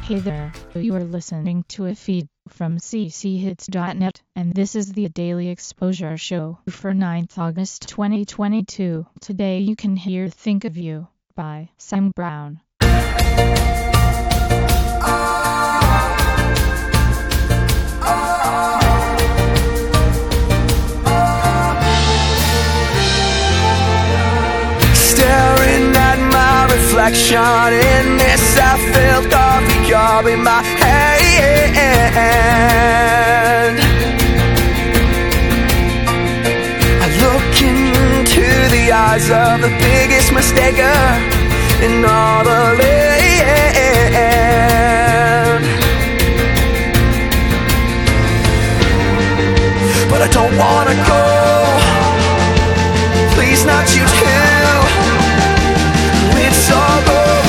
Hey there, you are listening to a feed from cchits.net, and this is the Daily Exposure Show for 9th August 2022. Today you can hear Think of You by Sam Brown. Staring at my reflection in this I-filled coffee cup in my hand. I look into the eyes of the biggest mistaker in all the land. But I don't wanna go, please not you too. It's all gone.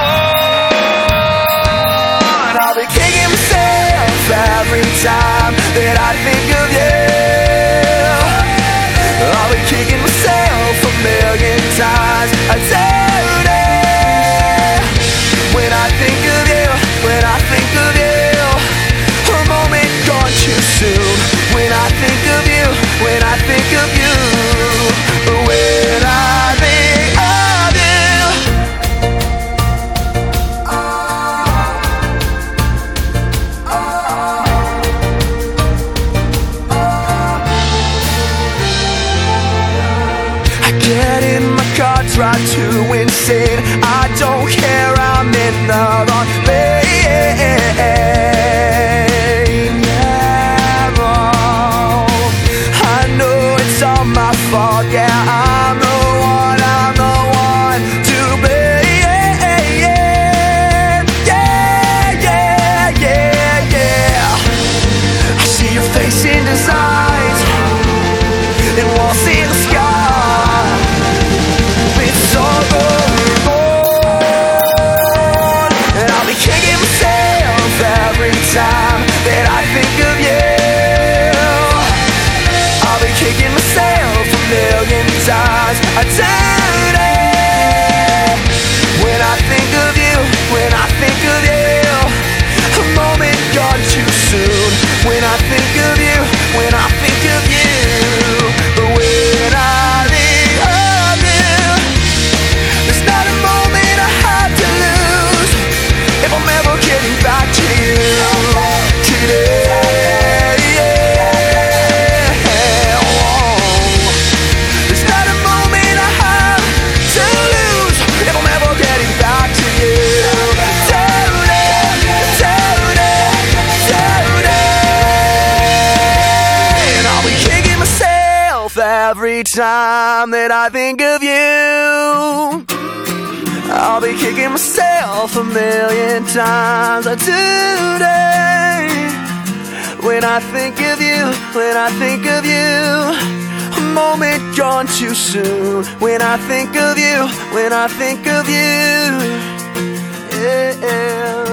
I'll be kicking myself every time that I think of you. I'll be kicking myself a million times a day. When I think of you, when I think of you, a moment gone too soon. When I think of you, when I think of you, when I think of you. I get in my car, try to insane. I don't care, I'm in the wrong lane. I know it's all my fault, yeah, I'm the one to blame. Yeah. I see your face in designs and walls in the sky. It's all going on, and I'll be kicking myself every time that I think of you. I'll be kicking myself a million times a day. When I think of you, when I think of you, a moment gone too soon. When I think of you, when I think of you, when I think of you, there's not a moment I have to lose if I'm ever getting back to you today. There's not a moment I have to lose if I'm ever getting back to you today. And I'll be kicking myself every time that I think of you. I'll be kicking myself a million times a day. When I think of you, when I think of you, a moment gone too soon. When I think of you, when I think of you, yeah.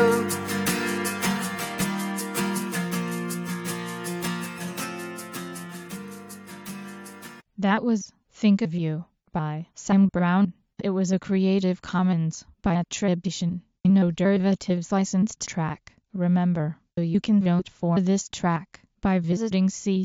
That was Think of You by Sam Brown. It was a Creative Commons by attribution, no derivatives licensed track. Remember, you can vote for this track by visiting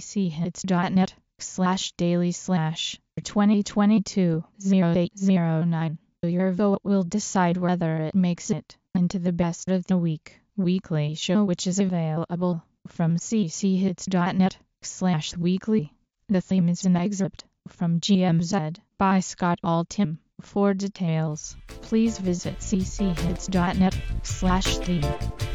cchits.net/daily/2022-0809. Your vote will decide whether it makes it into the Best of the Week weekly show, which is available from cchits.net/weekly. The theme is an excerpt from GMZ by Scott Altham. For details, please visit cchits.net/theme.